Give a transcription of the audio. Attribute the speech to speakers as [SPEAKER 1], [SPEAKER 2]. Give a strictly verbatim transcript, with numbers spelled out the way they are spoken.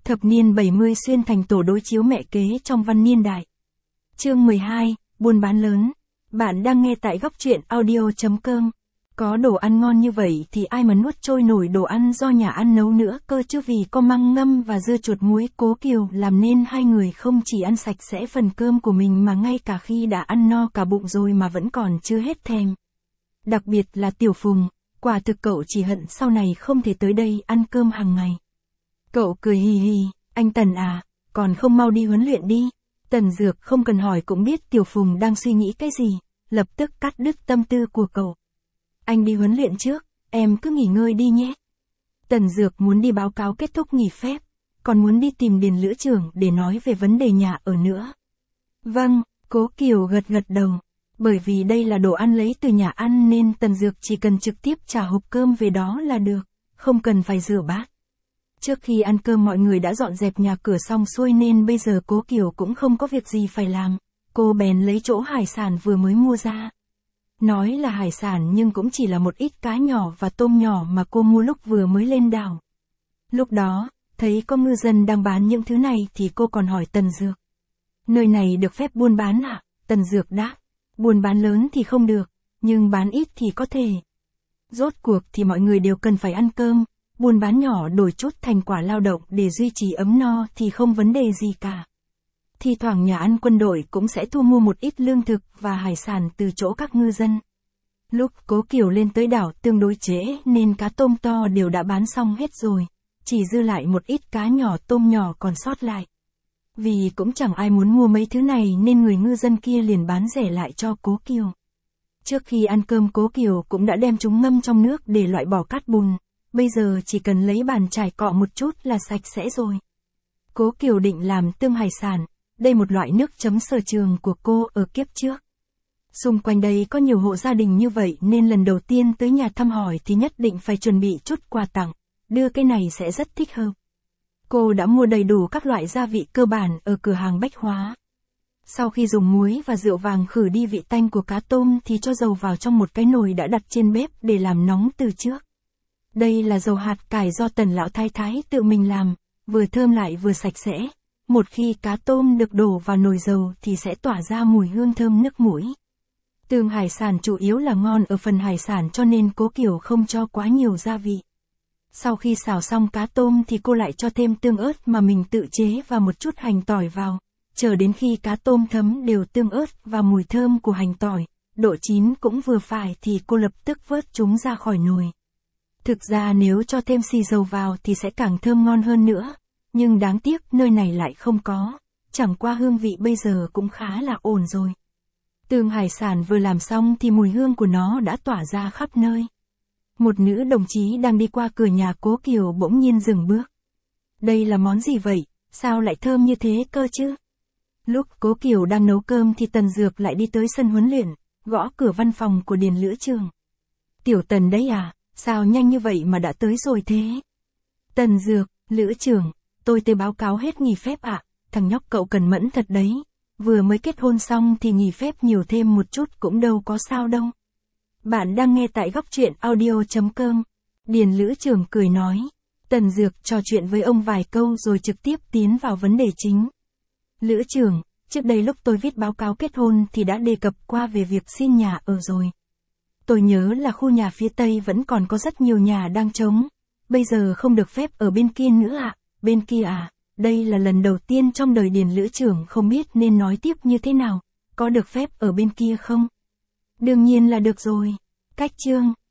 [SPEAKER 1] Thập niên bảy mươi xuyên thành tổ đối chiếu mẹ kế trong văn niên đại. Chương mười hai, buôn bán lớn. Bạn đang nghe tại góc truyện audio chấm com. Có đồ ăn ngon như vậy thì ai mà nuốt trôi nổi đồ ăn do nhà ăn nấu nữa cơ chứ, vì có măng ngâm và dưa chuột muối Cố Kiều làm nên hai người không chỉ ăn sạch sẽ phần cơm của mình mà ngay cả khi đã ăn no cả bụng rồi mà vẫn còn chưa hết thèm. Đặc biệt là Tiểu Phùng, quả thực cậu chỉ hận sau này không thể tới đây ăn cơm hàng ngày. Cậu cười hì hì, anh Tần à, còn không mau đi huấn luyện đi. Tần Dược không cần hỏi cũng biết Tiểu Phùng đang suy nghĩ cái gì, lập tức cắt đứt tâm tư của cậu. Anh đi huấn luyện trước, em cứ nghỉ ngơi đi nhé. Tần Dược muốn đi báo cáo kết thúc nghỉ phép, còn muốn đi tìm Điền Lữ trưởng để nói về vấn đề nhà ở nữa. Vâng, Cố Kiều gật gật đầu. Bởi vì đây là đồ ăn lấy từ nhà ăn nên Tần Dược chỉ cần trực tiếp trả hộp cơm về đó là được, không cần phải rửa bát. Trước khi ăn cơm mọi người đã dọn dẹp nhà cửa xong xuôi nên bây giờ Cố Kiều cũng không có việc gì phải làm, cô bèn lấy chỗ hải sản vừa mới mua ra. Nói là hải sản nhưng cũng chỉ là một ít cá nhỏ và tôm nhỏ mà cô mua lúc vừa mới lên đảo. Lúc đó, thấy có ngư dân đang bán những thứ này thì cô còn hỏi Tần Dược. Nơi này được phép buôn bán à? Tần Dược đáp. Buôn bán lớn thì không được, nhưng bán ít thì có thể. Rốt cuộc thì mọi người đều cần phải ăn cơm, buôn bán nhỏ đổi chút thành quả lao động để duy trì ấm no thì không vấn đề gì cả. Thi thoảng nhà ăn quân đội cũng sẽ thu mua một ít lương thực và hải sản từ chỗ các ngư dân. Lúc Cố Kiều lên tới đảo tương đối trễ nên cá tôm to đều đã bán xong hết rồi, chỉ dư lại một ít cá nhỏ tôm nhỏ còn sót lại. Vì cũng chẳng ai muốn mua mấy thứ này nên người ngư dân kia liền bán rẻ lại cho Cố Kiều. Trước khi ăn cơm Cố Kiều cũng đã đem chúng ngâm trong nước để loại bỏ cát bùn, bây giờ chỉ cần lấy bàn chải cọ một chút là sạch sẽ rồi. Cố Kiều định làm tương hải sản, đây một loại nước chấm sở trường của cô ở kiếp trước. Xung quanh đây có nhiều hộ gia đình như vậy nên lần đầu tiên tới nhà thăm hỏi thì nhất định phải chuẩn bị chút quà tặng, đưa cái này sẽ rất thích hợp. Cô đã mua đầy đủ các loại gia vị cơ bản ở cửa hàng bách hóa. Sau khi dùng muối và rượu vàng khử đi vị tanh của cá tôm thì cho dầu vào trong một cái nồi đã đặt trên bếp để làm nóng từ trước. Đây là dầu hạt cải do Tần lão thái thái tự mình làm, vừa thơm lại vừa sạch sẽ. Một khi cá tôm được đổ vào nồi dầu thì sẽ tỏa ra mùi hương thơm nước mũi. Tương hải sản chủ yếu là ngon ở phần hải sản cho nên Cố Kiều không cho quá nhiều gia vị. Sau khi xào xong cá tôm thì cô lại cho thêm tương ớt mà mình tự chế và một chút hành tỏi vào, chờ đến khi cá tôm thấm đều tương ớt và mùi thơm của hành tỏi, độ chín cũng vừa phải thì cô lập tức vớt chúng ra khỏi nồi. Thực ra nếu cho thêm xì dầu vào thì sẽ càng thơm ngon hơn nữa, nhưng đáng tiếc nơi này lại không có, chẳng qua hương vị bây giờ cũng khá là ổn rồi. Tương hải sản vừa làm xong thì mùi hương của nó đã tỏa ra khắp nơi. Một nữ đồng chí đang đi qua cửa nhà Cố Kiều bỗng nhiên dừng bước. Đây là món gì vậy, sao lại thơm như thế cơ chứ? Lúc Cố Kiều đang nấu cơm thì Tần Dược lại đi tới sân huấn luyện, gõ cửa văn phòng của Điền Lữ trưởng. Tiểu Tần đấy à, sao nhanh như vậy mà đã tới rồi thế? Tần Dược, Lữ trưởng, tôi tới báo cáo hết nghỉ phép ạ, à? Thằng nhóc cậu cẩn mẫn thật đấy, vừa mới kết hôn xong thì nghỉ phép nhiều thêm một chút cũng đâu có sao đâu. Bạn đang nghe tại góc truyện audio chấm com. Điền Lữ trưởng cười nói. Tần Dược trò chuyện với ông vài câu rồi trực tiếp tiến vào vấn đề chính. Lữ trưởng, trước đây lúc tôi viết báo cáo kết hôn thì đã đề cập qua về việc xin nhà ở rồi. Tôi nhớ là khu nhà phía Tây vẫn còn có rất nhiều nhà đang trống. Bây giờ không được phép ở bên kia nữa ạ. À? Bên kia à? Đây là lần đầu tiên trong đời Điền Lữ trưởng không biết nên nói tiếp như thế nào. Có được phép ở bên kia không? Đương nhiên là được rồi. Cách chương.